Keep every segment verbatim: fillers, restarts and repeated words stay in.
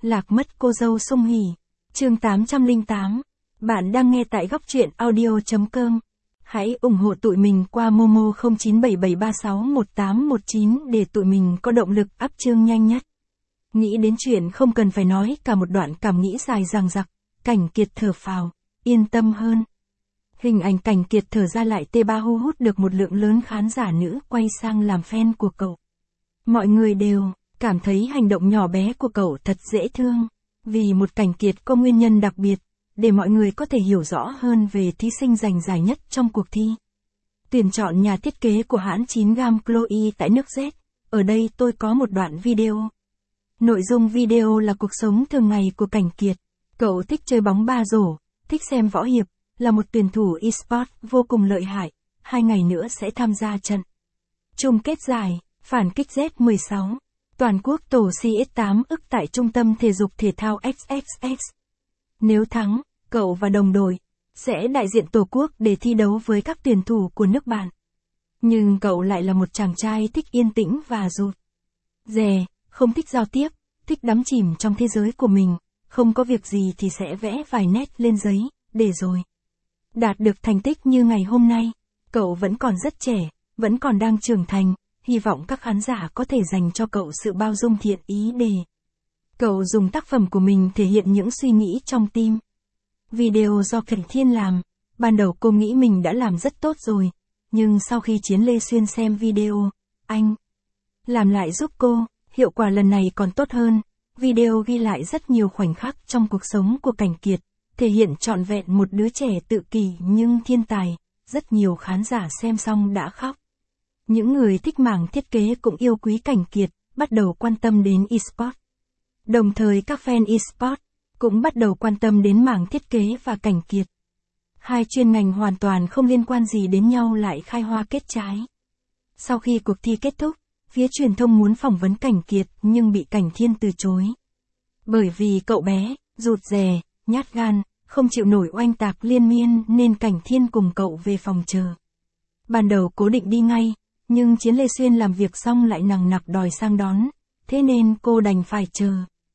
Lạc mất cô dâu Song Hỷ. Chương tám trăm lẻ tám. Bạn đang nghe tại góc truyện audio chấm com. Hãy ủng hộ tụi mình qua Momo không chín bảy bảy ba sáu một tám một chín để tụi mình có động lực up chương nhanh nhất. Nghĩ đến chuyện không cần phải nói cả một đoạn cảm nghĩ dài dằng dặc, Cảnh Kiệt thở phào, yên tâm hơn. Hình ảnh Cảnh Kiệt thở ra lại tê ba hu hút được một lượng lớn khán giả nữ quay sang làm fan của cậu. Mọi người đều cảm thấy hành động nhỏ bé của cậu thật dễ thương, vì một Cảnh Kiệt có nguyên nhân đặc biệt, để mọi người có thể hiểu rõ hơn về thí sinh giành giải nhất trong cuộc thi. Tuyển chọn nhà thiết kế của hãng chín gam Chloe tại nước Z, ở đây tôi có một đoạn video. Nội dung video là cuộc sống thường ngày của Cảnh Kiệt. Cậu thích chơi bóng ba rổ, thích xem võ hiệp, là một tuyển thủ eSports vô cùng lợi hại, hai ngày nữa sẽ tham gia trận chung kết giải, phản kích Z mười sáu, toàn quốc tổ xê ét tám ức tại Trung tâm Thể dục Thể thao ích ích ích. Nếu thắng, cậu và đồng đội sẽ đại diện Tổ quốc để thi đấu với các tuyển thủ của nước bạn. Nhưng cậu lại là một chàng trai thích yên tĩnh và rụt rè, không thích giao tiếp, thích đắm chìm trong thế giới của mình, không có việc gì thì sẽ vẽ vài nét lên giấy, để rồi đạt được thành tích như ngày hôm nay. Cậu vẫn còn rất trẻ, vẫn còn đang trưởng thành, hy vọng các khán giả có thể dành cho cậu sự bao dung thiện ý để cậu dùng tác phẩm của mình thể hiện những suy nghĩ trong tim. Video do Cảnh Thiên làm, ban đầu cô nghĩ mình đã làm rất tốt rồi, nhưng sau khi Chiến Lê Xuyên xem video, anh làm lại giúp cô, hiệu quả lần này còn tốt hơn. Video ghi lại rất nhiều khoảnh khắc trong cuộc sống của Cảnh Kiệt, thể hiện trọn vẹn một đứa trẻ tự kỷ nhưng thiên tài, rất nhiều khán giả xem xong đã khóc. Những người thích mảng thiết kế cũng yêu quý Cảnh Kiệt, bắt đầu quan tâm đến eSports. Đồng thời các fan eSports cũng bắt đầu quan tâm đến mảng thiết kế và Cảnh Kiệt. Hai chuyên ngành hoàn toàn không liên quan gì đến nhau lại khai hoa kết trái. Sau khi cuộc thi kết thúc, phía truyền thông muốn phỏng vấn Cảnh Kiệt nhưng bị Cảnh Thiên từ chối. Bởi vì cậu bé, rụt rè, nhát gan, không chịu nổi oanh tạc liên miên nên Cảnh Thiên cùng cậu về phòng chờ. Ban đầu cố định đi ngay, nhưng Chiến Lê Xuyên làm việc xong lại nằng nặc đòi sang đón, thế nên cô đành phải chờ.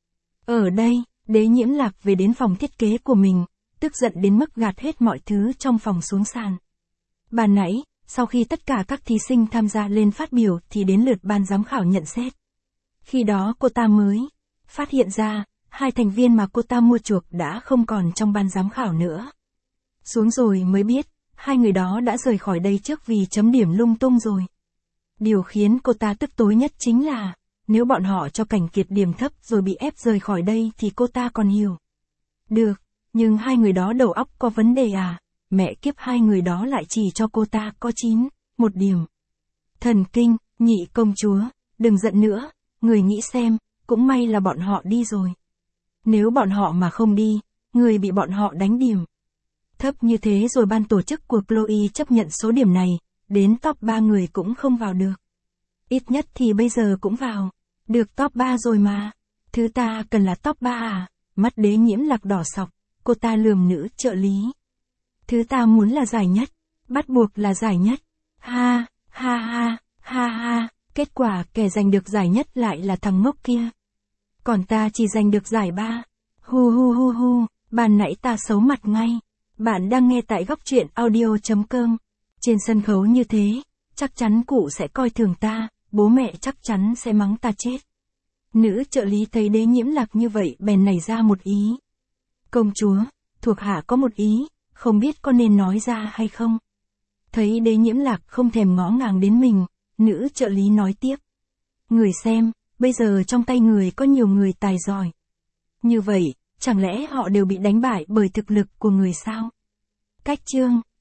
Ở đây, Đế Nhiễm Lạc về đến phòng thiết kế của mình, tức giận đến mức gạt hết mọi thứ trong phòng xuống sàn. Ban nãy, sau khi tất cả các thí sinh tham gia lên phát biểu thì đến lượt ban giám khảo nhận xét. Khi đó cô ta mới phát hiện ra, hai thành viên mà cô ta mua chuộc đã không còn trong ban giám khảo nữa. Xuống rồi mới biết, hai người đó đã rời khỏi đây trước vì chấm điểm lung tung rồi. Điều khiến cô ta tức tối nhất chính là, nếu bọn họ cho Cảnh Kiệt điểm thấp rồi bị ép rời khỏi đây thì cô ta còn hiểu được, nhưng hai người đó đầu óc có vấn đề à, mẹ kiếp hai người đó lại chỉ cho cô ta có chín, một điểm. Thần kinh, nhị công chúa, đừng giận nữa, người nghĩ xem, cũng may là bọn họ đi rồi. Nếu bọn họ mà không đi, người bị bọn họ đánh điểm thấp như thế rồi ban tổ chức của Chloe chấp nhận số điểm này, đến top ba người cũng không vào được. Ít nhất thì bây giờ cũng vào được top ba rồi mà. Thứ ta cần là top ba à? Mắt Đế Nhiễm Lạc đỏ sọc, cô ta lườm nữ trợ lý. Thứ ta muốn là giải nhất, bắt buộc là giải nhất. Ha, ha ha, ha ha, kết quả kẻ giành được giải nhất lại là thằng ngốc kia. Còn ta chỉ giành được giải ba. Hu hu hu hu, ban nãy ta xấu mặt ngay. Bạn đang nghe tại góc truyện audio chấm com. Trên sân khấu như thế, chắc chắn cụ sẽ coi thường ta, bố mẹ chắc chắn sẽ mắng ta chết. Nữ trợ lý thấy Đế Nhiễm Lạc như vậy bèn nảy ra một ý. Công chúa, thuộc hạ có một ý, không biết có nên nói ra hay không. Thấy Đế Nhiễm Lạc không thèm ngó ngàng đến mình, nữ trợ lý nói tiếp. Người xem, bây giờ trong tay người có nhiều người tài giỏi. Như vậy, chẳng lẽ họ đều bị đánh bại bởi thực lực của người sao? Cách chương